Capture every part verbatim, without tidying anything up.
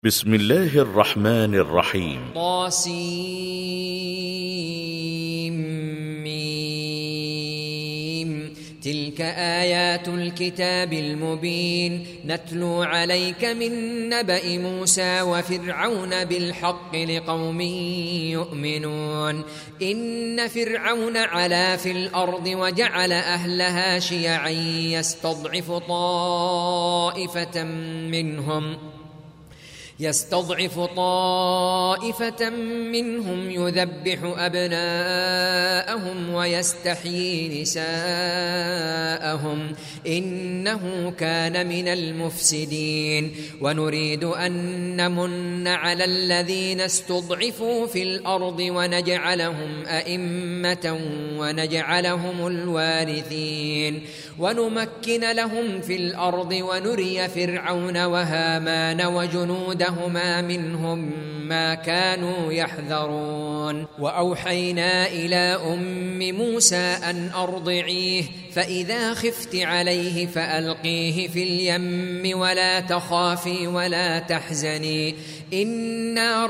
بسم الله الرحمن الرحيم. طاسيم. تلك آيات الكتاب المبين نتلو عليك من نبأ موسى وفرعون بالحق لقوم يؤمنون. إن فرعون علا في الأرض وجعل أهلها شيعا يستضعف طائفة منهم يستضعف طائفة منهم يذبح أبناءهم ويستحيي نساءهم إنه كان من المفسدين. ونريد أن نمن على الذين استضعفوا في الأرض ونجعلهم أئمة ونجعلهم الوارثين ونمكن لهم في الأرض ونري فرعون وهامان وجنودهما منهم ما كانوا يحذرون. وأوحينا إلى أم موسى أن أرضعيه فإذا خفت عليه فألقيه في اليم ولا تخافي ولا تحزني إنا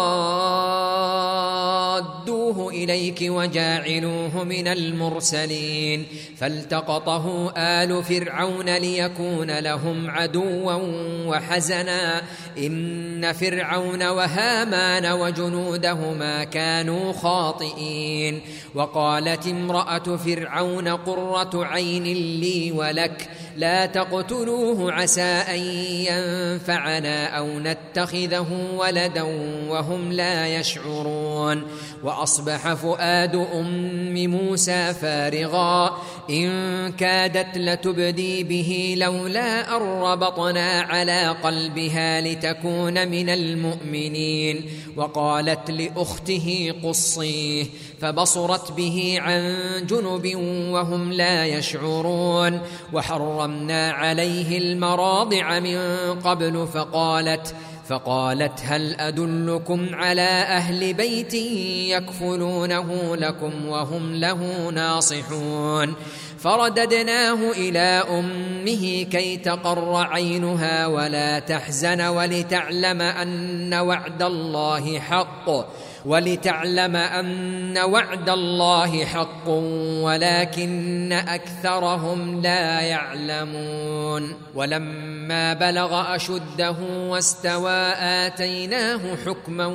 رادوه إليك وجاعلوه من المرسلين. فالتقطه آل فرعون ليكون لهم عدوا وحزنا إن فرعون وهامان وجنودهما كانوا خاطئين. وقالت امرأة فرعون قرة عين لي ولك لا تقتلوه عسى أن ينفعنا أو نتخذه ولدا وهم لا يشعرون. وأصبح فؤاد أم موسى فارغا إن كادت لتبدي به لولا أن ربطنا على قلبها لتكون من المؤمنين. وقالت لأخته قصيه فبصرت به عن جنب وهم لا يشعرون. وحرمنا عليه المراضع من قبل فقالت فقالت هل أدلكم على أهل بيت يكفلونه لكم وهم له ناصحون. فرددناه إلى أمه كي تقر عينها ولا تحزن ولتعلم أن وعد الله حق ولتعلم أن وعد الله حق ولكن أكثرهم لا يعلمون. ولما بلغ أشده واستوى آتيناه حكما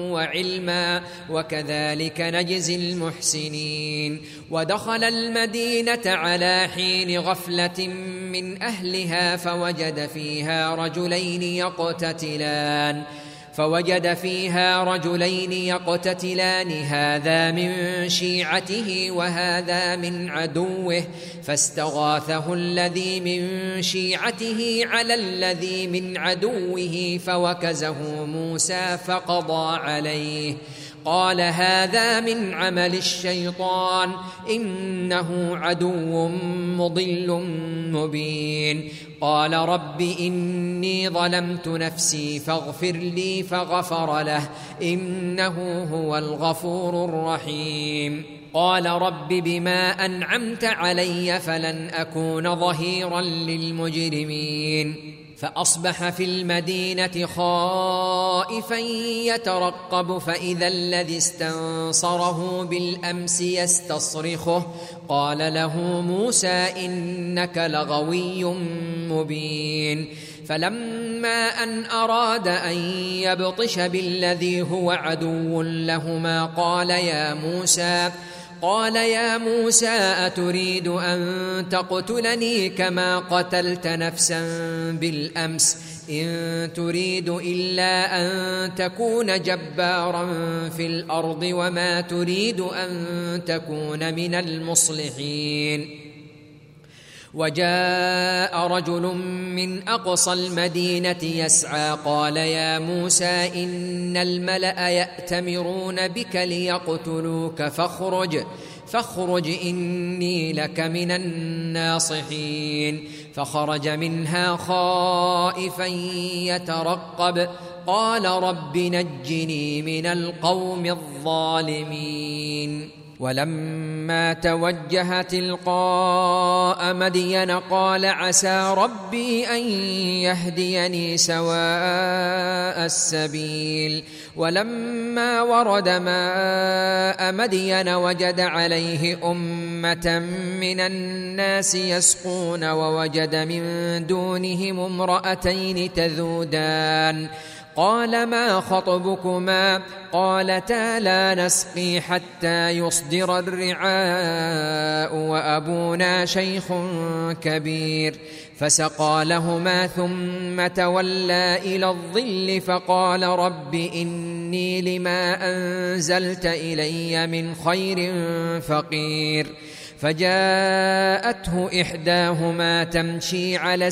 وعلما وكذلك نجزي المحسنين. ودخل المدينة على حين غفلة من أهلها فوجد فيها رجلين يقتتلان فوجد فيها رجلين يقتتلان هذا من شيعته وهذا من عدوه فاستغاثه الذي من شيعته على الذي من عدوه فوكزه موسى فقضى عليه قال هذا من عمل الشيطان إنه عدو مضل مبين. قال رب إني ظلمت نفسي فاغفر لي فغفر له إنه هو الغفور الرحيم. قال رب بما أنعمت علي فلن أكون ظهيرا للمجرمين. فأصبح في المدينة خائفا يترقب فإذا الذي استنصره بالأمس يستصرخه قال له موسى إنك لغوي مبين. فلما أن أراد أن يبطش بالذي هو عدو لهما قال يا موسى قال يا موسى أتريد أن تقتلني كما قتلت نفسا بالأمس إن تريد إلا أن تكون جبارا في الأرض وما تريد أن تكون من المصلحين. وجاء رجل من أقصى المدينة يسعى قال يا موسى إن الملأ يأتمرون بك ليقتلوك فاخرج فاخرج إني لك من الناصحين. فخرج منها خائفا يترقب قال رب نجني من القوم الظالمين. ولما توجه تلقاء مدين قال عسى ربي أن يهديني سواء السبيل ولما ورد ماء مدين وجد عليه أمة من الناس يسقون ووجد من دونهم امرأتين تذودان قال ما خطبكما قالتا لا نسقي حتى يصدر الرعاء وأبونا شيخ كبير فسقى لهما ثم تولى إلى الظل فقال رب إني لما أنزلت إلي من خير فقير فجاءته إحداهما تمشي على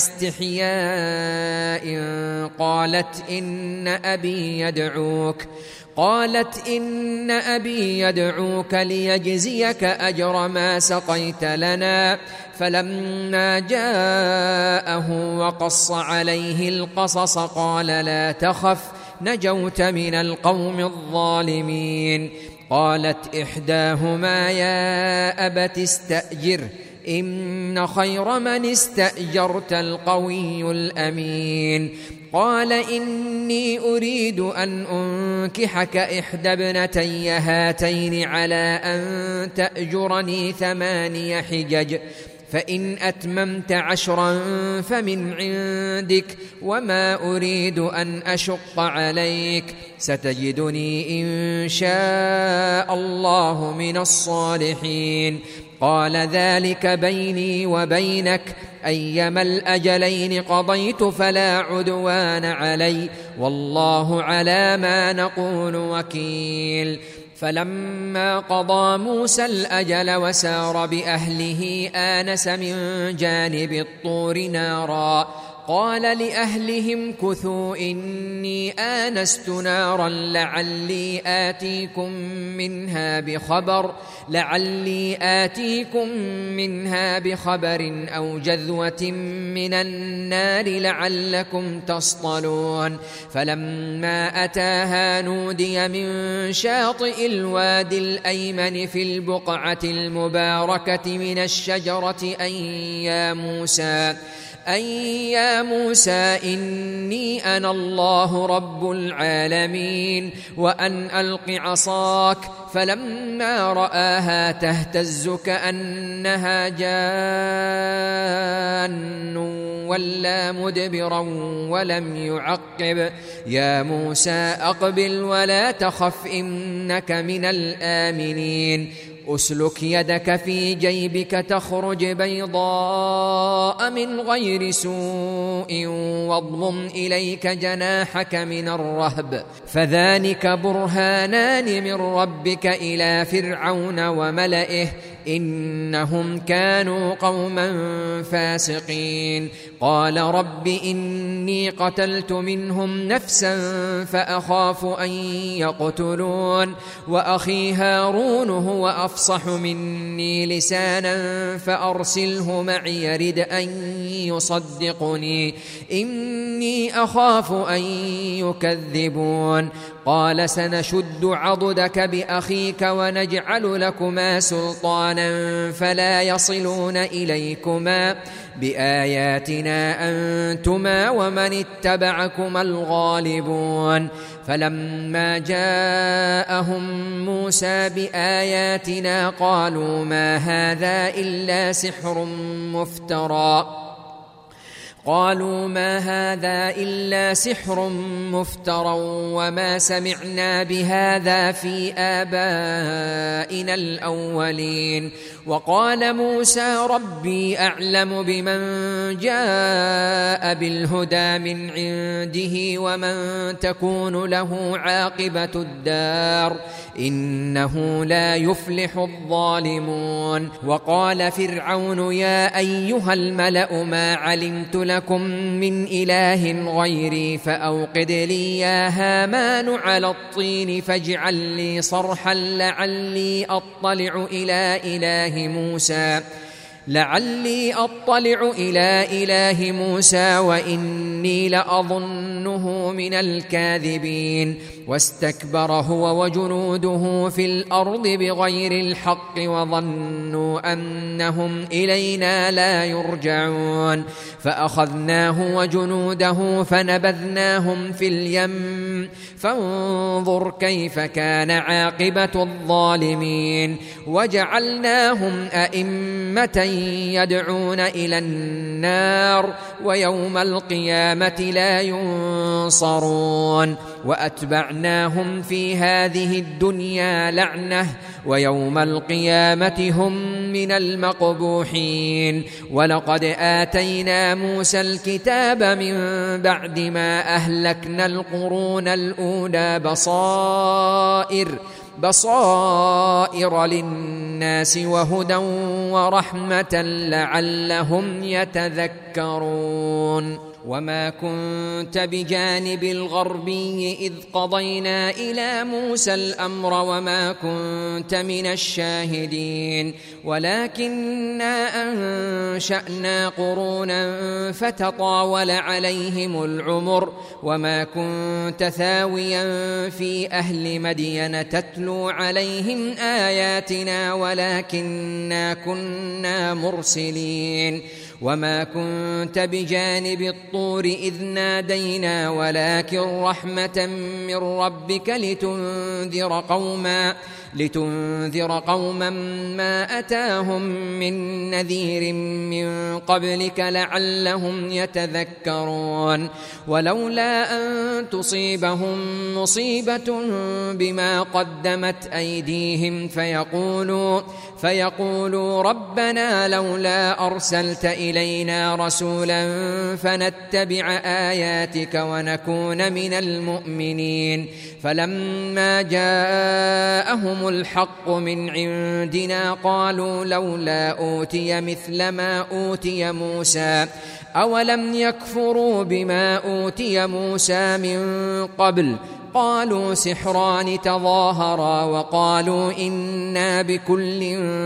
استحياء قالت إن أبي يدعوك قالت إن أبي يدعوك ليجزيك أجر ما سقيت لنا فلما جاءه وقص عليه القصص قال لا تخف نجوت من القوم الظالمين قالت إحداهما يا أبت استأجره إن خير من استأجرت القوي الأمين قال إني أريد أن أنكحك إحدى ابنتي هاتين على أن تأجرني ثماني حجج فإن أتممت عشرا فمن عندك وما أريد أن أشق عليك ستجدني إن شاء الله من الصالحين قال ذلك بيني وبينك أيما الأجلين قضيت فلا عدوان علي والله على ما نقول وكيل فلما قضى موسى الأجل وسار بأهله آنس من جانب الطور نارا قال لأهلهم كثوا إني آنست نارا لعلي آتيكم منها بخبر لعلي آتيكم منها بخبر أو جذوة من النار لعلكم تصطلون فلما أتاها نودي من شاطئ الوادي الأيمن في البقعة المباركة من الشجرة أن يا موسى أن يا موسى إني أنا الله رب العالمين وأن ألق عصاك فلما رآها تهتز كأنها جان ولا مدبرا ولم يعقب يا موسى أقبل ولا تخف إنك من الآمنين أسلك يدك في جيبك تخرج بيضاء من غير سوء واضمم إليك جناحك من الرهب فذلك برهانان من ربك إلى فرعون وملئه إنهم كانوا قوما فاسقين قال رب إني قتلت منهم نفسا فأخاف أن يقتلون وأخي هارون هو أفصح مني لسانا فأرسله معي يرد أن يصدقني إني أخاف أن يكذبون قال سنشد عضدك بأخيك ونجعل لكما سلطانا فلا يصلون إليكما بآياتنا أنتما ومن اتبعكما الغالبون فلما جاءهم موسى بآياتنا قالوا ما هذا إلا سحر مفترى قالوا ما هذا إلا سحر مفترى وما سمعنا بهذا في آبائنا الأولين وقال موسى ربي أعلم بمن جاء بالهدى من عنده ومن تكون له عاقبة الدار إنه لا يفلح الظالمون وقال فرعون يا أيها الملأ ما علمت لكم من إله غيري فأوقد لي يا هامان على الطين فاجعل لي صرحا لعلي أطلع إلى إله موسى لعلي أطلع إلى إله موسى وإني لأظنه من الكاذبين واستكبر هو وجنوده في الأرض بغير الحق وظنوا أنهم إلينا لا يرجعون فأخذناه وجنوده فنبذناهم في اليم فانظر كيف كان عاقبة الظالمين وجعلناهم أئمة يدعون إلى النار ويوم القيامة لا ينصرون وأتبعناهم في هذه الدنيا لعنة ويوم القيامة هم من المقبوحين ولقد آتينا موسى الكتاب من بعد ما أهلكنا القرون الأولى بصائر بصائر للناس وهدى ورحمة لعلهم يتذكرون وما كنت بجانب الغربي إذ قضينا إلى موسى الأمر وما كنت من الشاهدين ولكننا أنشأنا قرونا فتطاول عليهم العمر وما كنت ثاويا في أهل مدين تتلو عليهم آياتنا ولكننا كنا مرسلين وما كنت بجانب الطور إذ نادينا ولكن رحمة من ربك لتنذر قوما لتنذر قوما ما أتاهم من نذير من قبلك لعلهم يتذكرون ولولا أن تصيبهم مصيبة بما قدمت أيديهم فيقولوا فيقولوا ربنا لولا أرسلت إلينا رسولا فنتبع آياتك ونكون من المؤمنين فلما جاءهم الحق من عندنا قالوا لولا أوتي مثل ما أوتي موسى أولم يكفروا بما أوتي موسى من قبل قالوا سحران تظاهرا وقالوا إنا بكل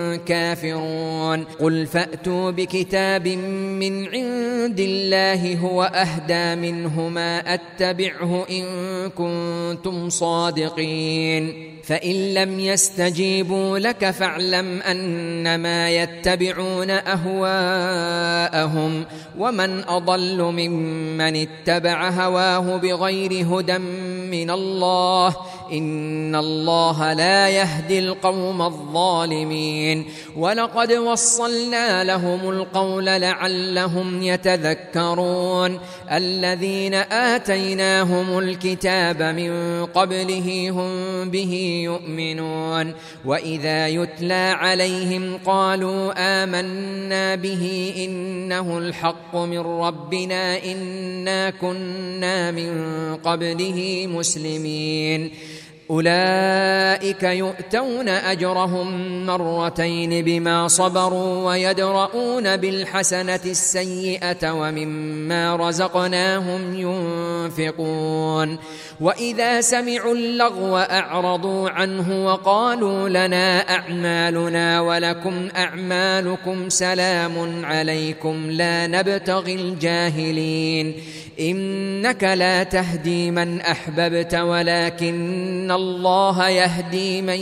كافرون قل فأتوا بكتاب من عند الله هو أهدى منهما أتبعه إن كنتم صادقين فإن لم يستجيبوا لك فاعلم أنما يتبعون أهواءهم ومن أضل ممن اتبع هواه بغير هدى من الله إن الله لا يهدي القوم الظالمين ولقد وصلنا لهم القول لعلهم يتذكرون الذين آتيناهم الكتاب من قبله هم به يؤمنون وإذا يتلى عليهم قالوا آمنا به إنه الحق من ربنا إنا كنا من قبله مسلمين أولئك يؤتون أجرهم مرتين بما صبروا ويدرؤون بالحسنة السيئة ومما رزقناهم ينفقون وإذا سمعوا اللغو أعرضوا عنه وقالوا لنا أعمالنا ولكم أعمالكم سلام عليكم لا نبتغي الجاهلين إنك لا تهدي من أحببت ولكن الله يهدي من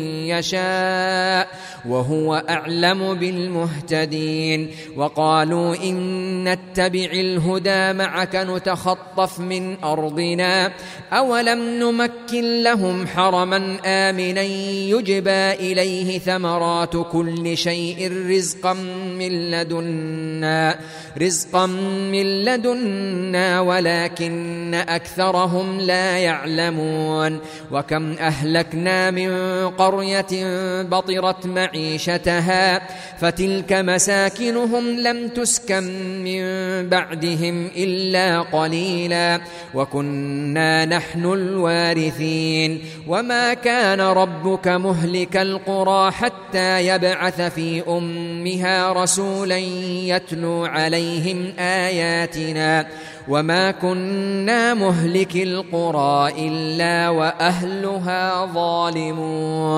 يشاء وهو أعلم بالمهتدين وقالوا إن نتبع الهدى معك نتخطف من أرضنا أولم نمكن لهم حرما آمنا يجبى إليه ثمرات كل شيء رزقا من لدنا رزقا من لدنا ولكن أكثرهم لا يعلمون وكم أهلكنا من قرية بطرت معيشتها فتلك مساكنهم لم تسكن من بعدهم إلا قليلا وكنا نحن الوارثين وما كان ربك مهلك القرى حتى يبعث في أمها رسولا يتلو عليهم آياتنا وما كنا مهلك القرى إلا وأهلها ظالمون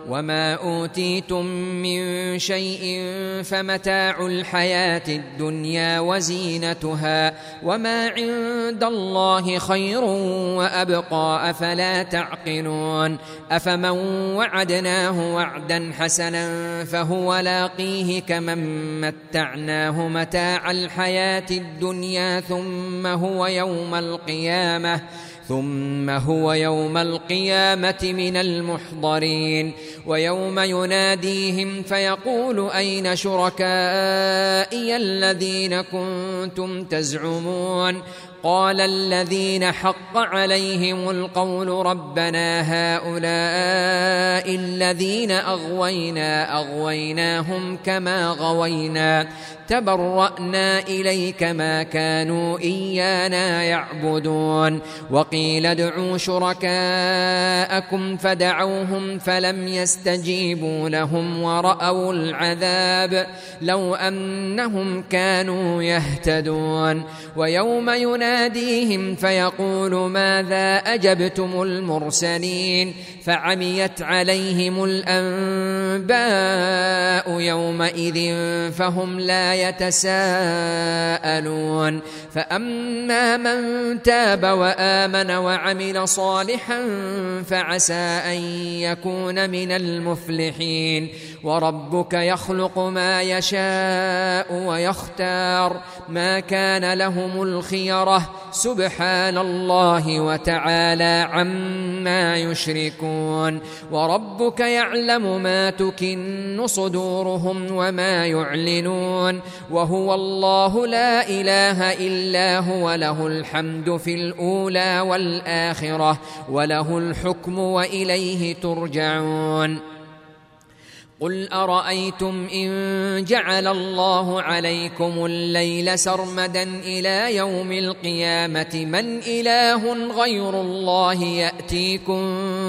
وما أوتيتم من شيء فمتاع الحياة الدنيا وزينتها وما عند الله خير وأبقى أفلا تعقلون أفمن وعدناه وعدا حسنا فهو لاقيه كمن متعناه متاع الحياة الدنيا ثم هو يوم القيامة ثم هو يوم القيامة من المحضرين ويوم يناديهم فيقول أين شركائي الذين كنتم تزعمون قال الذين حق عليهم القول ربنا هؤلاء الذين أغوينا أغويناهم كما غوينا تبرأنا إليك ما كانوا إيانا يعبدون وقيل ادعوا شركاءكم فدعوهم فلم يستجيبوا لهم ورأوا العذاب لو أنهم كانوا يهتدون ويوم يناديهم فيقول ماذا أجبتم المرسلين فعميت عليهم الأنباء يومئذ فهم لا يتساءلون فأما من تاب وآمن وعمل صالحا فعسى أن يكون من المفلحين وربك يخلق ما يشاء ويختار ما كان لهم الخيرة سبحان الله وتعالى عما يشركون وربك يعلم ما تكن صدورهم وما يعلنون وهو الله لا إله إلا هو له الحمد في الأولى والآخرة وله الحكم وإليه ترجعون قل أرأيتم إن جعل الله عليكم الليل سرمدا إلى يوم القيامة من إله غير الله يأتيكم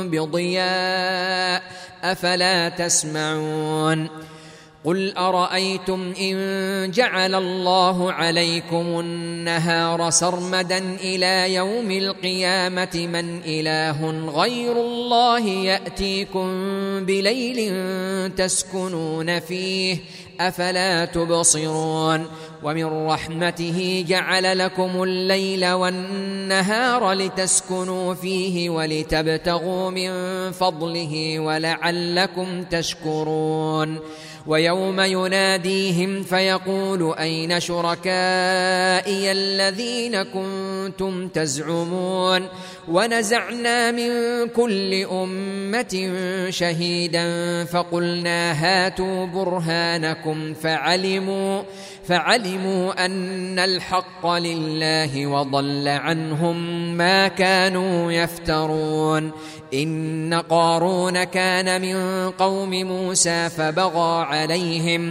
بضياء أفلا تسمعون قل أرأيتم إن جعل الله عليكم النهار سرمدا إلى يوم القيامة من إله غير الله يأتيكم بليل تسكنون فيه أفلا تبصرون ومن رحمته جعل لكم الليل والنهار لتسكنوا فيه ولتبتغوا من فضله ولعلكم تشكرون ويوم يناديهم فيقول أين شركائي الذين كنتم تزعمون ونزعنا من كل أمة شهيدا فقلنا هاتوا برهانكم فعلموا فعلموا أن الحق لله وضل عنهم ما كانوا يفترون إن قارون كان من قوم موسى فبغى عليهم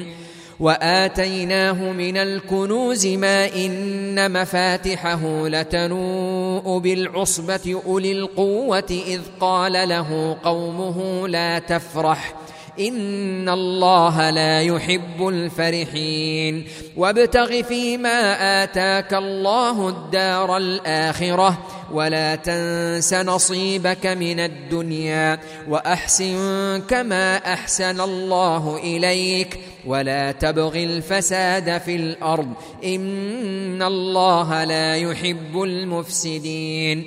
وآتيناه من الكنوز ما إن مفاتحه لتنوء بالعصبة أولي القوة إذ قال له قومه لا تفرح إن الله لا يحب الفرحين وابتغ فيما آتاك الله الدار الآخرة ولا تنس نصيبك من الدنيا وأحسن كما أحسن الله إليك ولا تبغ الفساد في الأرض إن الله لا يحب المفسدين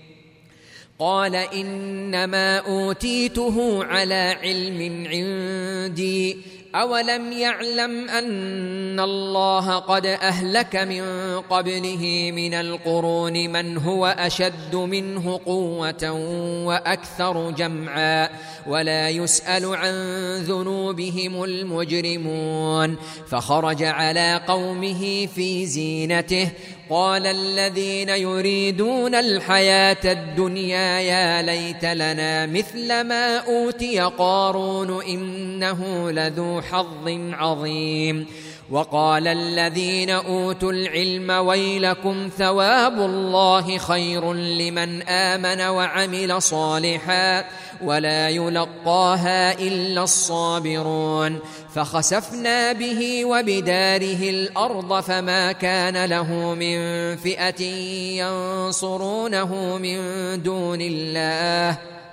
قال إنما أوتيته على علم عندي أولم يعلم أن الله قد أهلك من قبله من القرون من هو أشد منه قوة وأكثر جمعا ولا يسأل عن ذنوبهم المجرمون فخرج على قومه في زينته قال الذين يريدون الحياة الدنيا يا ليت لنا مثل ما أوتي قارون إنه لذو حظ عظيم وقال الذين أوتوا العلم ويلكم ثواب الله خير لمن آمن وعمل صالحا ولا يلقاها إلا الصابرون فخسفنا به وبداره الأرض فما كان له من فئة ينصرونه من دون الله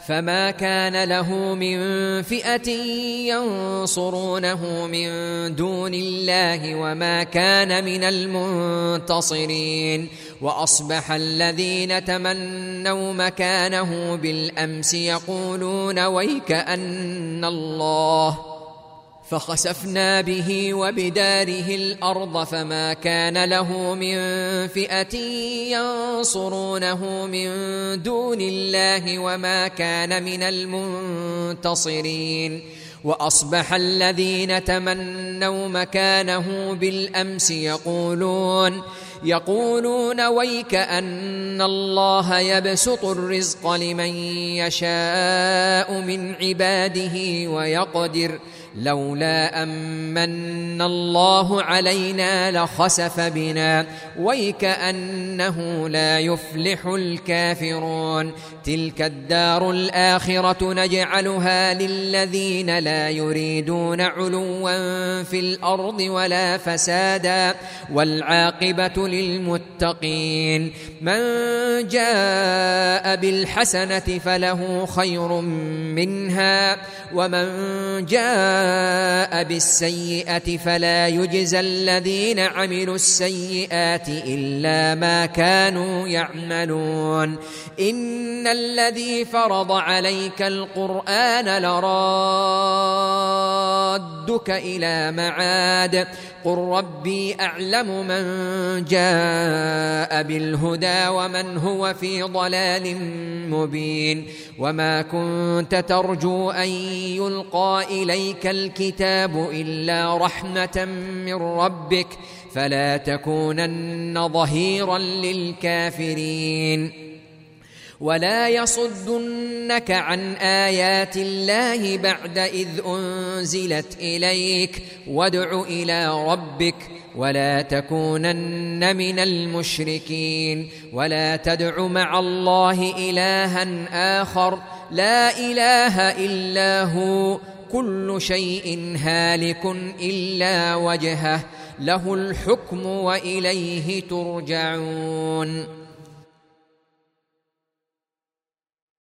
فما كان له من فئة ينصرونه من دون الله وما كان من المنتصرين. وأصبح الذين تمنوا مكانه بالأمس يقولون ويك أن الله، فخسفنا به وبداره الأرض فما كان له من فئة ينصرونه من دون الله وما كان من المنتصرين. وأصبح الذين تمنوا مكانه بالأمس يقولون يقولون ويك أن الله يبسط الرزق لمن يشاء من عباده ويقدر لولا أمن الله علينا لخسف بنا ويك أنه لا يفلح الكافرون. تلك الدار الآخرة نجعلها للذين لا يريدون علوا في الأرض ولا فسادا والعاقبة للمتقين. من جاء بالحسنة فله خير منها ومن جاء بالسيئة فلا يجزى الذين عملوا السيئات إلا ما كانوا يعملون. إن الذي فرض عليك القرآن لرادك إلى معاد قل ربي أعلم من جاء بالهدى ومن هو في ضلال مبين. وما كنت ترجو أن يلقى إليك الكتاب إلا رحمة من ربك فلا تكونن ظهيرا للكافرين. ولا يصدنك عن آيات الله بعد إذ أنزلت إليك وادع إلى ربك ولا تكونن من المشركين. ولا تدع مع الله إلها آخر لا إله إلا هو كل شيء هالك إلا وجهه له الحكم وإليه ترجعون.